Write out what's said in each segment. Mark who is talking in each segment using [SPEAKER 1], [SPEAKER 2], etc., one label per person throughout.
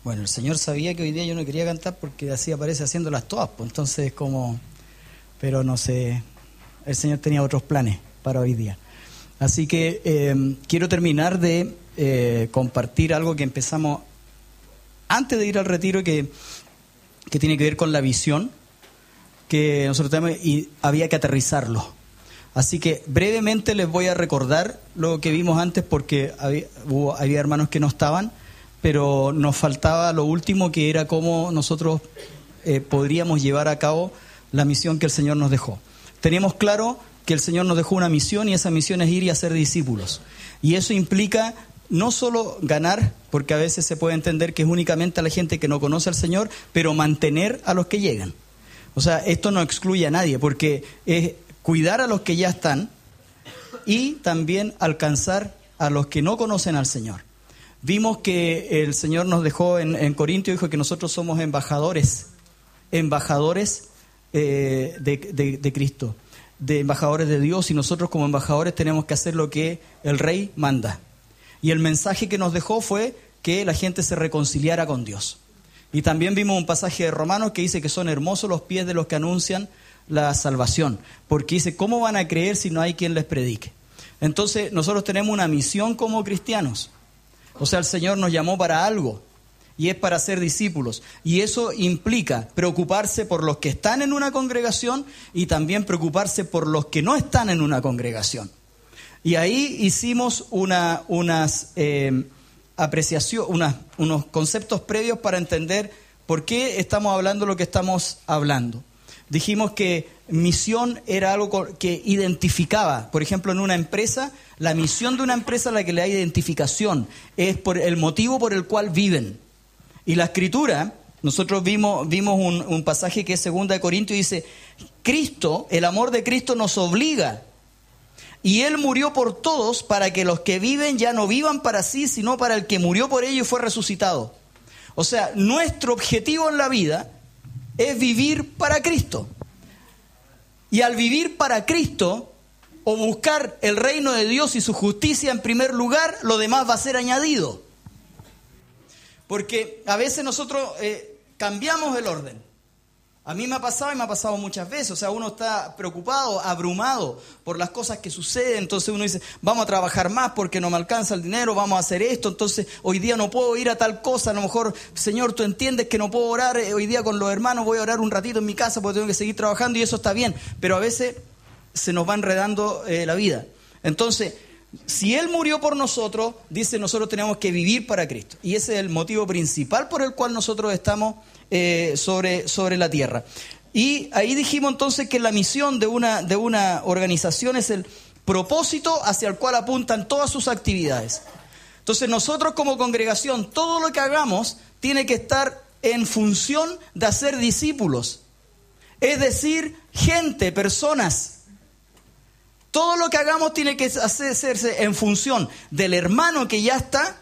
[SPEAKER 1] Bueno, el Señor sabía que hoy día yo no quería cantar porque así aparece haciéndolas todas, pues entonces pero no sé, el Señor tenía otros planes para hoy día. Así que quiero terminar de compartir algo que empezamos antes de ir al retiro que tiene que ver con la visión que nosotros tenemos y había que aterrizarlo. Así que brevemente les voy a recordar lo que vimos antes porque había hermanos que no estaban, pero nos faltaba lo último, que era cómo nosotros podríamos llevar a cabo la misión que el Señor nos dejó. Teníamos claro que el Señor nos dejó una misión y esa misión es ir y hacer discípulos. Y eso implica no solo ganar, porque a veces se puede entender que es únicamente a la gente que no conoce al Señor, pero mantener a los que llegan. O sea, esto no excluye a nadie, porque es cuidar a los que ya están y también alcanzar a los que no conocen al Señor. Vimos que el Señor nos dejó en Corintios, dijo que nosotros somos embajadores de Cristo, de embajadores de Dios, y nosotros como embajadores tenemos que hacer lo que el Rey manda. Y el mensaje que nos dejó fue que la gente se reconciliara con Dios. Y también vimos un pasaje de Romanos que dice que son hermosos los pies de los que anuncian la salvación, porque dice, ¿cómo van a creer si no hay quien les predique? Entonces nosotros tenemos una misión como cristianos. O sea, el Señor nos llamó para algo, y es para ser discípulos. Y eso implica preocuparse por los que están en una congregación y también preocuparse por los que no están en una congregación. Y ahí hicimos unos conceptos previos para entender por qué estamos hablando lo que estamos hablando. Dijimos que misión era algo que identificaba, por ejemplo, en una empresa, la misión de una empresa a la que le da identificación es por el motivo por el cual viven. Y la Escritura, nosotros vimos un pasaje que es 2 Corintios, dice, Cristo, el amor de Cristo nos obliga, y Él murió por todos para que los que viven ya no vivan para sí, sino para el que murió por ellos y fue resucitado. O sea, nuestro objetivo en la vida es vivir para Cristo. Y al vivir para Cristo, o buscar el reino de Dios y su justicia en primer lugar, lo demás va a ser añadido. Porque a veces nosotros cambiamos el orden. A mí me ha pasado y me ha pasado muchas veces. O sea, uno está preocupado, abrumado por las cosas que suceden. Entonces uno dice, vamos a trabajar más porque no me alcanza el dinero, vamos a hacer esto. Entonces hoy día no puedo ir a tal cosa. A lo mejor, Señor, tú entiendes que no puedo orar hoy día con los hermanos. Voy a orar un ratito en mi casa porque tengo que seguir trabajando y eso está bien. Pero a veces se nos va enredando la vida. Entonces, si Él murió por nosotros, dice, nosotros tenemos que vivir para Cristo. Y ese es el motivo principal por el cual nosotros estamos sobre la tierra. Y ahí dijimos entonces que la misión de una organización es el propósito hacia el cual apuntan todas sus actividades. Entonces nosotros como congregación, todo lo que hagamos tiene que estar en función de hacer discípulos. Es decir, gente, personas. Todo lo que hagamos tiene que hacerse en función del hermano que ya está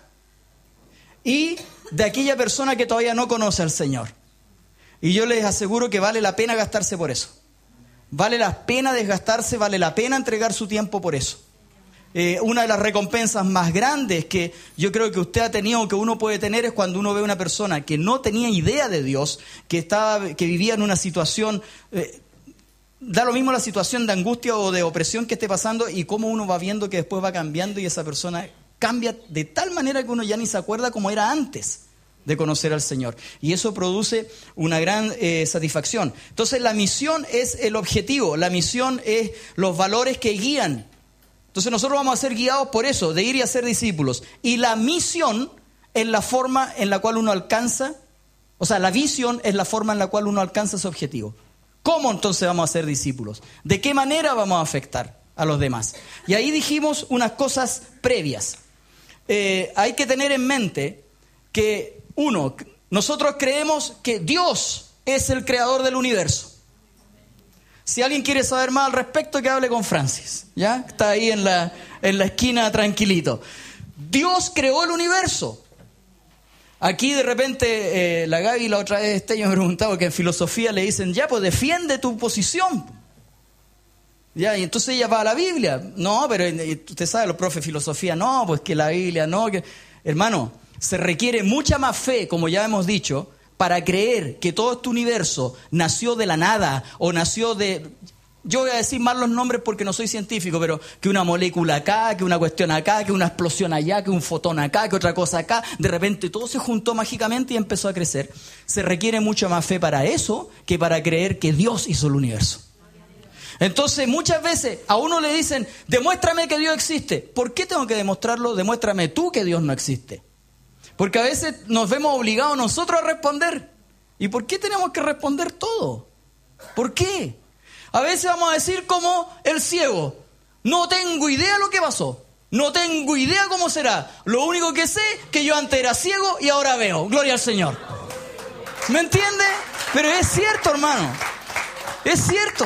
[SPEAKER 1] y de aquella persona que todavía no conoce al Señor. Y yo les aseguro que vale la pena gastarse por eso. Vale la pena desgastarse, vale la pena entregar su tiempo por eso. Una de las recompensas más grandes que yo creo que usted ha tenido, que uno puede tener, es cuando uno ve a una persona que no tenía idea de Dios, que vivía en una situación... Da lo mismo la situación de angustia o de opresión que esté pasando y cómo uno va viendo que después va cambiando y esa persona cambia de tal manera que uno ya ni se acuerda como era antes de conocer al Señor. Y eso produce una gran satisfacción. Entonces la misión es el objetivo, la misión es los valores que guían. Entonces nosotros vamos a ser guiados por eso, de ir y hacer discípulos. Y la misión es la forma en la cual uno alcanza, o sea, la visión es la forma en la cual uno alcanza ese objetivo. ¿Cómo entonces vamos a ser discípulos? ¿De qué manera vamos a afectar a los demás? Y ahí dijimos unas cosas previas. Hay que tener en mente que, uno, nosotros creemos que Dios es el creador del universo. Si alguien quiere saber más al respecto, que hable con Francis, ¿ya? Está ahí en la esquina tranquilito. Dios creó el universo. Aquí de repente la Gaby la otra vez me preguntaba que en filosofía le dicen, ya pues defiende tu posición. Ya, y entonces ella va a la Biblia. No, pero usted sabe, los profes de filosofía, no, pues que la Biblia, no. Hermano, se requiere mucha más fe, como ya hemos dicho, para creer que todo este universo nació de la nada o nació de... Yo voy a decir mal los nombres porque no soy científico, pero que una molécula acá, que una cuestión acá, que una explosión allá, que un fotón acá, que otra cosa acá. De repente todo se juntó mágicamente y empezó a crecer. Se requiere mucha más fe para eso que para creer que Dios hizo el universo. Entonces muchas veces a uno le dicen, demuéstrame que Dios existe. ¿Por qué tengo que demostrarlo? Demuéstrame tú que Dios no existe. Porque a veces nos vemos obligados nosotros a responder. ¿Y por qué tenemos que responder todo? ¿Por qué? A veces vamos a decir como el ciego, no tengo idea lo que pasó, no tengo idea cómo será. Lo único que sé es que yo antes era ciego y ahora veo. Gloria al Señor. ¿Me entiende? Pero es cierto, hermano. Es cierto.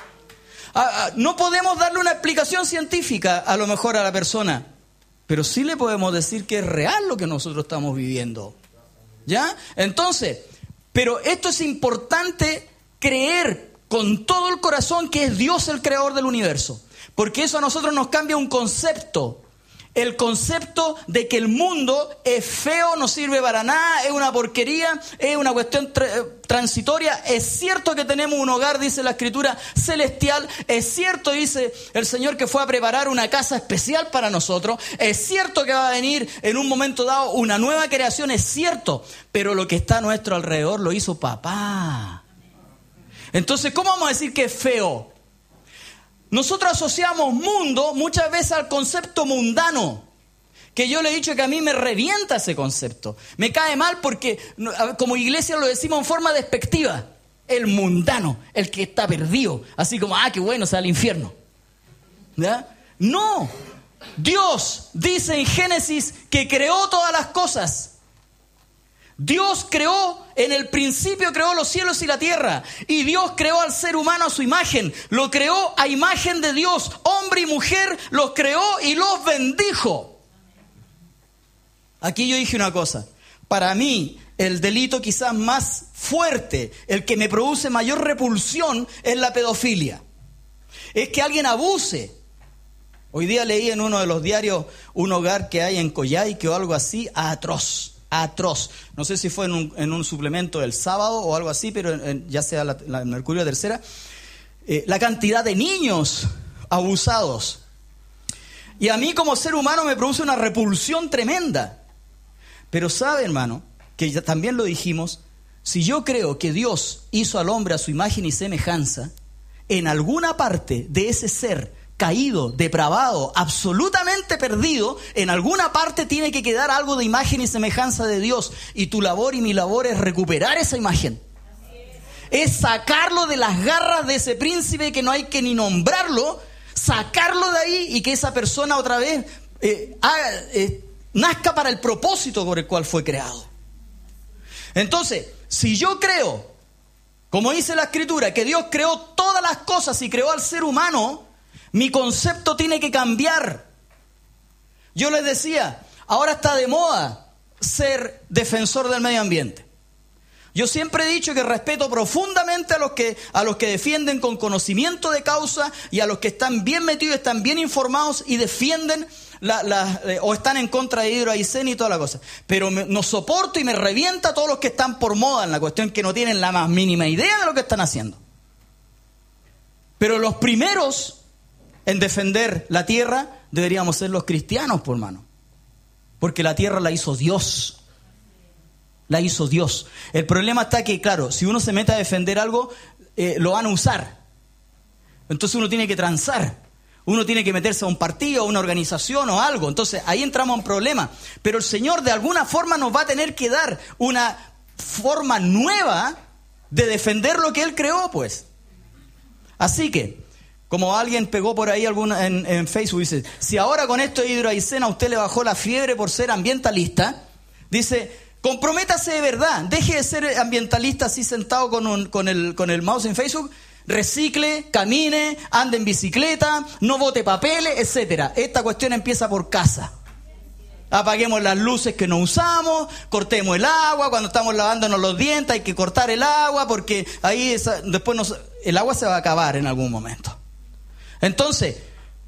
[SPEAKER 1] No podemos darle una explicación científica a lo mejor a la persona, pero sí le podemos decir que es real lo que nosotros estamos viviendo. ¿Ya? Entonces, pero esto es importante creer con todo el corazón que es Dios el creador del universo. Porque eso a nosotros nos cambia un concepto. El concepto de que el mundo es feo, no sirve para nada, es una porquería, es una cuestión transitoria. Es cierto que tenemos un hogar, dice la Escritura, celestial. Es cierto, dice el Señor, que fue a preparar una casa especial para nosotros. Es cierto que va a venir en un momento dado una nueva creación, es cierto. Pero lo que está a nuestro alrededor lo hizo papá. Entonces, ¿cómo vamos a decir que es feo? Nosotros asociamos mundo muchas veces al concepto mundano, que yo le he dicho que a mí me revienta ese concepto. Me cae mal porque como iglesia lo decimos en forma despectiva. El mundano, el que está perdido. Así como, qué bueno, se va al infierno. ¿Ya? No, Dios dice en Génesis que creó todas las cosas. Dios creó, en el principio creó los cielos y la tierra. Y Dios creó al ser humano a su imagen. Lo creó a imagen de Dios. Hombre y mujer los creó y los bendijo. Aquí yo dije una cosa. Para mí, el delito quizás más fuerte, el que me produce mayor repulsión, es la pedofilia. Es que alguien abuse. Hoy día leí en uno de los diarios un hogar que hay en Coyhaique o algo así, atroz. No sé si fue en un suplemento del sábado o algo así, pero ya sea la Mercurio Tercera. La cantidad de niños abusados. Y a mí como ser humano me produce una repulsión tremenda. Pero sabe, hermano, que ya también lo dijimos, si yo creo que Dios hizo al hombre a su imagen y semejanza, en alguna parte de ese ser caído, depravado, absolutamente perdido, en alguna parte tiene que quedar algo de imagen y semejanza de Dios. Y tu labor y mi labor es recuperar esa imagen. Es sacarlo de las garras de ese príncipe que no hay que ni nombrarlo, sacarlo de ahí y que esa persona otra vez nazca para el propósito por el cual fue creado. Entonces, si yo creo, como dice la Escritura, que Dios creó todas las cosas y creó al ser humano, mi concepto tiene que cambiar. Yo les decía, ahora está de moda ser defensor del medio ambiente. Yo siempre he dicho que respeto profundamente a los que defienden con conocimiento de causa y a los que están bien metidos, están bien informados y defienden o están en contra de hidroaicén y toda la cosa. Pero no soporto y me revienta a todos los que están por moda en la cuestión, que no tienen la más mínima idea de lo que están haciendo. Pero los primeros en defender la tierra deberíamos ser los cristianos, por hermano. Porque la tierra la hizo Dios. La hizo Dios. El problema está que, claro, si uno se mete a defender algo, lo van a usar. Entonces uno tiene que transar. Uno tiene que meterse a un partido, a una organización o algo. Entonces ahí entramos en problema. Pero el Señor de alguna forma nos va a tener que dar una forma nueva de defender lo que Él creó, pues. Así que, como alguien pegó por ahí en Facebook, dice, si ahora con esto de hidroaicén a usted le bajó la fiebre por ser ambientalista, dice, comprométase de verdad, deje de ser ambientalista así sentado con el mouse en Facebook, recicle, camine, ande en bicicleta, no bote papeles, etcétera. Esta cuestión empieza por casa. Apaguemos las luces que no usamos, cortemos el agua, cuando estamos lavándonos los dientes hay que cortar el agua porque ahí después el agua se va a acabar en algún momento. Entonces,